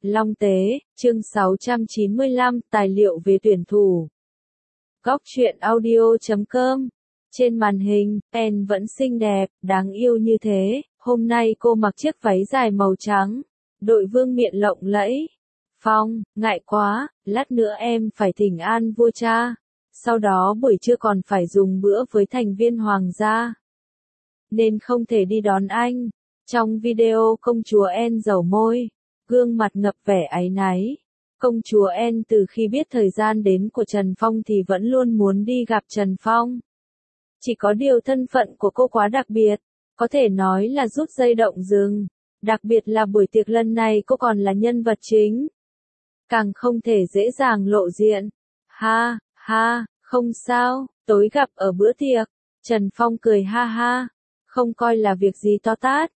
Long Tế, chương 695, tài liệu về tuyển thủ. Góc truyện audio.com. Trên màn hình, Pen vẫn xinh đẹp, đáng yêu như thế, hôm nay cô mặc chiếc váy dài màu trắng, đội vương miện lộng lẫy. Phong, ngại quá, lát nữa em phải thỉnh an vua cha, sau đó buổi trưa còn phải dùng bữa với thành viên hoàng gia, nên không thể đi đón anh. Trong video công chúa Anne dầu môi, gương mặt ngập vẻ áy náy. Công chúa Anne từ khi biết thời gian đến của Trần Phong thì vẫn luôn muốn đi gặp Trần Phong. Chỉ có điều thân phận của cô quá đặc biệt, có thể nói là rút dây động rừng. Đặc biệt là buổi tiệc lần này cô còn là nhân vật chính, càng không thể dễ dàng lộ diện. Ha, ha, không sao, tối gặp ở bữa tiệc. Trần Phong cười ha ha, không coi là việc gì to tát.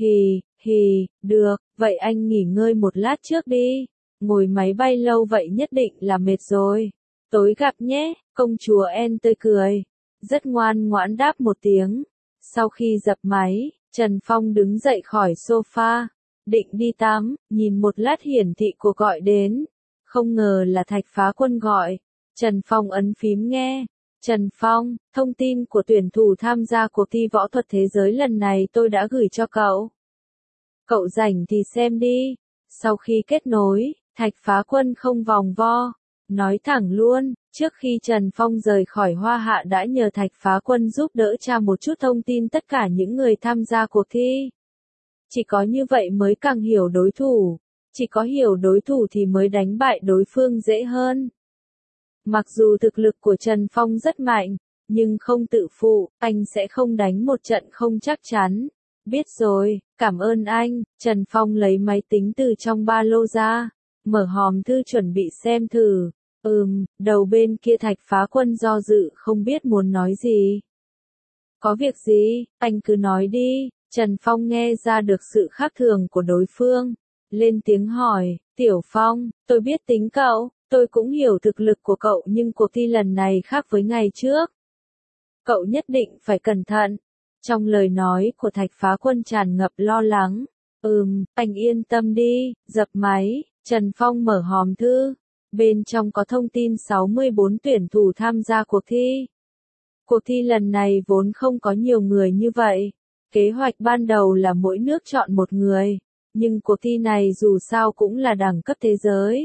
Hì, được, vậy anh nghỉ ngơi một lát trước đi, ngồi máy bay lâu vậy nhất định là mệt rồi. Tối gặp nhé, công chúa Anne tươi cười, rất ngoan ngoãn đáp một tiếng. Sau khi dập máy, Trần Phong đứng dậy khỏi sofa, định đi tắm, nhìn một lát hiển thị cuộc gọi đến. Không ngờ là Thạch Phá Quân gọi. Trần Phong ấn phím nghe. Trần Phong, thông tin của tuyển thủ tham gia cuộc thi võ thuật thế giới lần này tôi đã gửi cho cậu. Cậu rảnh thì xem đi. Sau khi kết nối, Thạch Phá Quân không vòng vo, nói thẳng luôn, trước khi Trần Phong rời khỏi Hoa Hạ đã nhờ Thạch Phá Quân giúp đỡ tra một chút thông tin tất cả những người tham gia cuộc thi. Chỉ có như vậy mới càng hiểu đối thủ, chỉ có hiểu đối thủ thì mới đánh bại đối phương dễ hơn. Mặc dù thực lực của Trần Phong rất mạnh, nhưng không tự phụ, anh sẽ không đánh một trận không chắc chắn. Biết rồi, cảm ơn anh. Trần Phong lấy máy tính từ trong ba lô ra, mở hòm thư chuẩn bị xem thử. Đầu bên kia Thạch Phá Quân do dự không biết muốn nói gì. Có việc gì, anh cứ nói đi. Trần Phong nghe ra được sự khác thường của đối phương, lên tiếng hỏi, Tiểu Phong, tôi biết tính cậu, tôi cũng hiểu thực lực của cậu nhưng cuộc thi lần này khác với ngày trước. Cậu nhất định phải cẩn thận. Trong lời nói của Thạch Phá Quân tràn ngập lo lắng. Anh yên tâm đi. Dập máy, Trần Phong mở hòm thư. Bên trong có thông tin 64 tuyển thủ tham gia cuộc thi. Cuộc thi lần này vốn không có nhiều người như vậy. Kế hoạch ban đầu là mỗi nước chọn một người. Nhưng cuộc thi này dù sao cũng là đẳng cấp thế giới.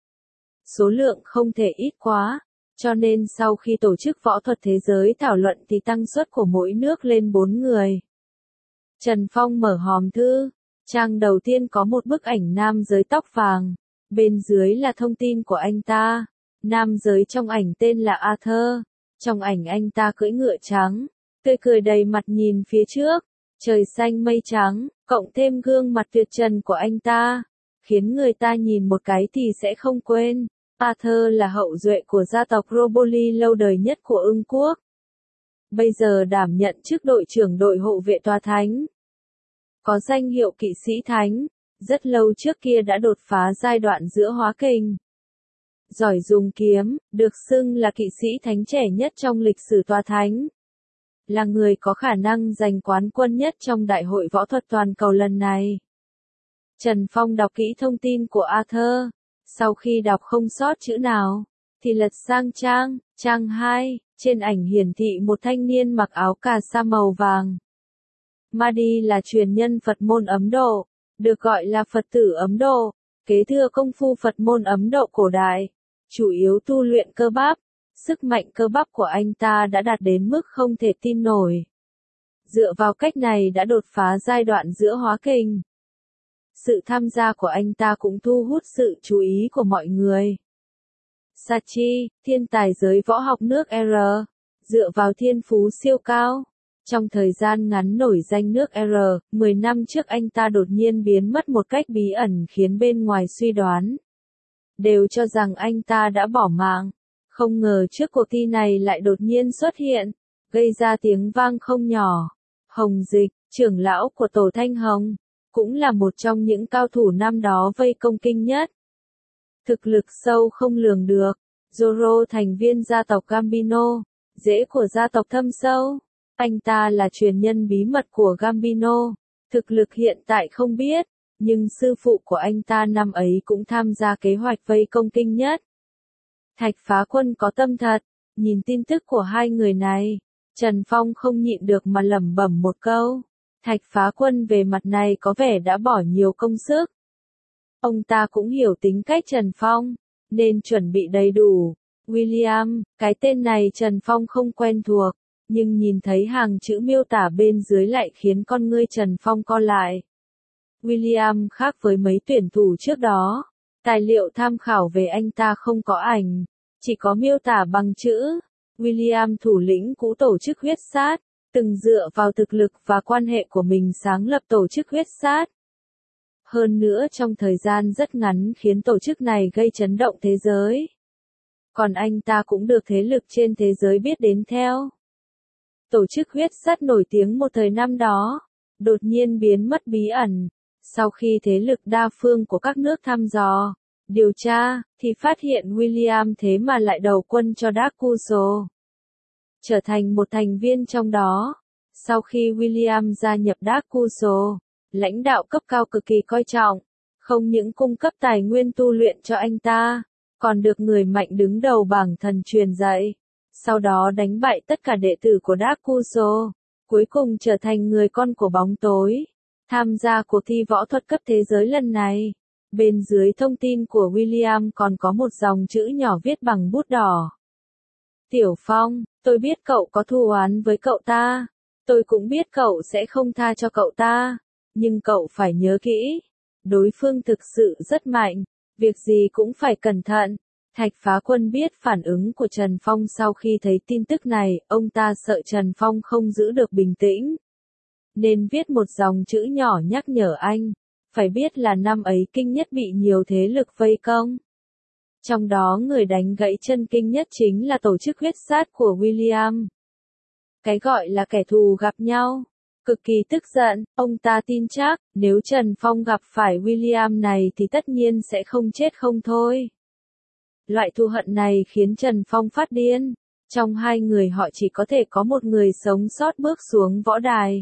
Số lượng không thể ít quá. Cho nên sau khi tổ chức võ thuật thế giới thảo luận thì tăng suất của mỗi nước lên 4 người. Trần Phong mở hòm thư. Trang đầu tiên có một bức ảnh nam giới tóc vàng. Bên dưới là thông tin của anh ta. Nam giới trong ảnh tên là Arthur. Trong ảnh anh ta cưỡi ngựa trắng, tươi cười đầy mặt nhìn phía trước. Trời xanh mây trắng, cộng thêm gương mặt tuyệt trần của anh ta, khiến người ta nhìn một cái thì sẽ không quên. Arthur là hậu duệ của gia tộc Roboli lâu đời nhất của Ưng Quốc. Bây giờ đảm nhận chức đội trưởng đội hộ vệ tòa thánh. Có danh hiệu kỵ sĩ thánh, rất lâu trước kia đã đột phá giai đoạn giữa hóa kình. Giỏi dùng kiếm, được xưng là kỵ sĩ thánh trẻ nhất trong lịch sử tòa thánh. Là người có khả năng giành quán quân nhất trong đại hội võ thuật toàn cầu lần này. Trần Phong đọc kỹ thông tin của Arthur. Sau khi đọc không sót chữ nào, thì lật sang trang 2, trên ảnh hiển thị một thanh niên mặc áo cà sa màu vàng. Mahdi là truyền nhân Phật môn Ấn Độ, được gọi là Phật tử Ấn Độ, kế thừa công phu Phật môn Ấn Độ cổ đại, chủ yếu tu luyện cơ bắp. Sức mạnh cơ bắp của anh ta đã đạt đến mức không thể tin nổi. Dựa vào cách này đã đột phá giai đoạn giữa hóa kình. Sự tham gia của anh ta cũng thu hút sự chú ý của mọi người. Sachi, thiên tài giới võ học nước R, dựa vào thiên phú siêu cao. Trong thời gian ngắn nổi danh nước R, 10 năm trước anh ta đột nhiên biến mất một cách bí ẩn khiến bên ngoài suy đoán đều cho rằng anh ta đã bỏ mạng. Không ngờ trước cuộc thi này lại đột nhiên xuất hiện, gây ra tiếng vang không nhỏ. Hồng Dịch, trưởng lão của Tổ Thanh Hồng, cũng là một trong những cao thủ năm đó vây công kinh nhất. Thực lực sâu không lường được. Zoro thành viên gia tộc Gambino, rễ của gia tộc Thâm Sâu. Anh ta là truyền nhân bí mật của Gambino. Thực lực hiện tại không biết, nhưng sư phụ của anh ta năm ấy cũng tham gia kế hoạch vây công Kinh Nhất. Thạch Phá Quân có tâm thật, nhìn tin tức của hai người này, Trần Phong không nhịn được mà lẩm bẩm một câu. Thạch Phá Quân về mặt này có vẻ đã bỏ nhiều công sức. Ông ta cũng hiểu tính cách Trần Phong, nên chuẩn bị đầy đủ. William, cái tên này Trần Phong không quen thuộc, nhưng nhìn thấy hàng chữ miêu tả bên dưới lại khiến con ngươi Trần Phong co lại. William khác với mấy tuyển thủ trước đó, tài liệu tham khảo về anh ta không có ảnh, chỉ có miêu tả bằng chữ. William thủ lĩnh cũ tổ chức huyết sát, từng dựa vào thực lực và quan hệ của mình sáng lập tổ chức huyết sát. Hơn nữa trong thời gian rất ngắn khiến tổ chức này gây chấn động thế giới. Còn anh ta cũng được thế lực trên thế giới biết đến theo. Tổ chức huyết sát nổi tiếng một thời năm đó, đột nhiên biến mất bí ẩn. Sau khi thế lực đa phương của các nước thăm dò, điều tra, thì phát hiện William thế mà lại đầu quân cho Dakuso. Trở thành một thành viên trong đó. Sau khi William gia nhập Dakuso, lãnh đạo cấp cao cực kỳ coi trọng, không những cung cấp tài nguyên tu luyện cho anh ta, còn được người mạnh đứng đầu bảng thần truyền dạy. Sau đó đánh bại tất cả đệ tử của Dakuso, cuối cùng trở thành người con của bóng tối. Tham gia cuộc thi võ thuật cấp thế giới lần này, bên dưới thông tin của William còn có một dòng chữ nhỏ viết bằng bút đỏ. Tiểu Phong, tôi biết cậu có thù oán với cậu ta, tôi cũng biết cậu sẽ không tha cho cậu ta, nhưng cậu phải nhớ kỹ, đối phương thực sự rất mạnh, việc gì cũng phải cẩn thận. Thạch Phá Quân biết phản ứng của Trần Phong sau khi thấy tin tức này, ông ta sợ Trần Phong không giữ được bình tĩnh, nên viết một dòng chữ nhỏ nhắc nhở anh, phải biết là năm ấy Kinh Nhất bị nhiều thế lực vây công. Trong đó người đánh gãy chân Kinh Nhất chính là tổ chức huyết sát của William. Cái gọi là kẻ thù gặp nhau. Cực kỳ tức giận, ông ta tin chắc, nếu Trần Phong gặp phải William này thì tất nhiên sẽ không chết không thôi. Loại thù hận này khiến Trần Phong phát điên. Trong hai người họ chỉ có thể có một người sống sót bước xuống võ đài.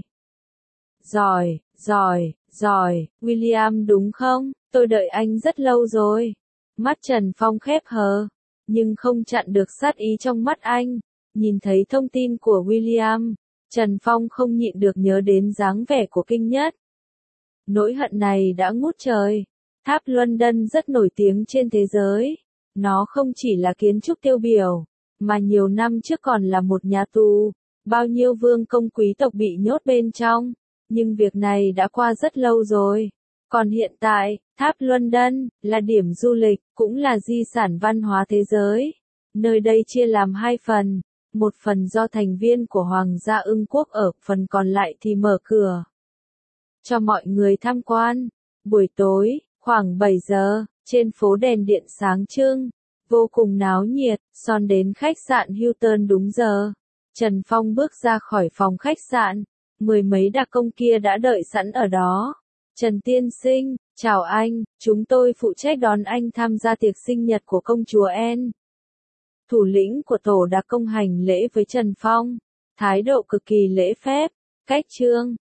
Giỏi, giỏi, giỏi, William đúng không? Tôi đợi anh rất lâu rồi. Mắt Trần Phong khép hờ, nhưng không chặn được sát ý trong mắt anh. Nhìn thấy thông tin của William, Trần Phong không nhịn được nhớ đến dáng vẻ của Kinh Nhất. Nỗi hận này đã ngút trời. Tháp London rất nổi tiếng trên thế giới. Nó không chỉ là kiến trúc tiêu biểu, mà nhiều năm trước còn là một nhà tù. Bao nhiêu vương công quý tộc bị nhốt bên trong. Nhưng việc này đã qua rất lâu rồi. Còn hiện tại, Tháp London là điểm du lịch, cũng là di sản văn hóa thế giới. Nơi đây chia làm hai phần. Một phần do thành viên của Hoàng gia Ưng Quốc ở, phần còn lại thì mở cửa cho mọi người tham quan. Buổi tối, khoảng 7 giờ, trên phố đèn điện sáng trưng, vô cùng náo nhiệt. Son đến khách sạn Hilton đúng giờ. Trần Phong bước ra khỏi phòng khách sạn, mười mấy đặc công kia đã đợi sẵn ở đó. Trần tiên sinh, chào anh, chúng tôi phụ trách đón anh tham gia tiệc sinh nhật của công chúa Anne. Thủ lĩnh của tổ đặc công hành lễ với Trần Phong, thái độ cực kỳ lễ phép. Cách trương,